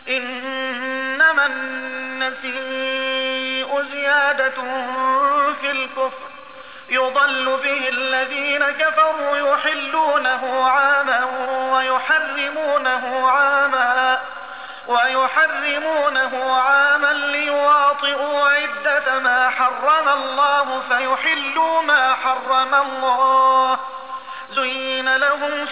إنما النسيء زيادة في الكفر يضل به الذين كفروا يحلونه عاما ليواطئوا عدة ما حرم الله فيحلوا ما حرم الله زين لهم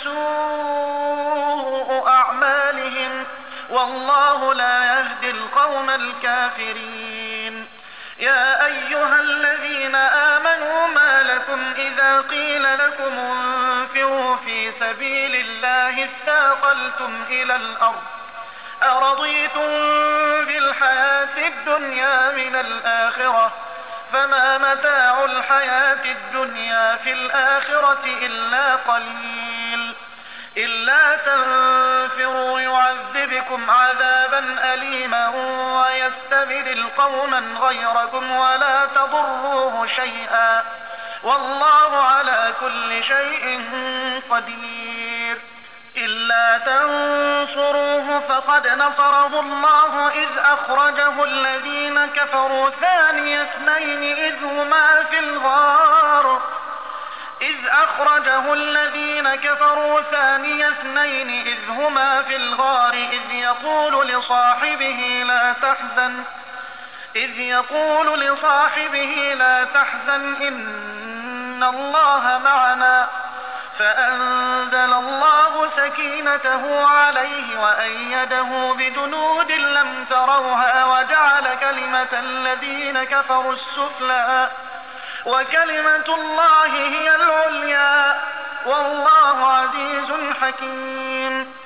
سوء أعمالهم والله لا يهدي القوم الكافرين. يا أيها الذين آمنوا ما لكم إذا قيل لكم انفروا في سبيل الله اثاقلتم إلى الأرض أرضيتم بالحياة الدنيا من الآخرة فما متاع الحياة الدنيا في الآخرة إلا قليل. إلا تنفروا يعذبكم عذابا أليما ويستبدل قوما غيركم ولا تضروه شيئا والله على كل شيء قدير. إلا تنصروه فقد نصره الله إذ أخرجه الذين كفروا ثاني اثنين إذ هما في الغار إذ يقول لصاحبه لا تحزن إن الله معنا فأنزل الله سكينته عليه وأيده بجنود لم تروها وجعل كلمة الذين كفروا السفلى وكلمة الله هي العليا والله عزيز حكيم.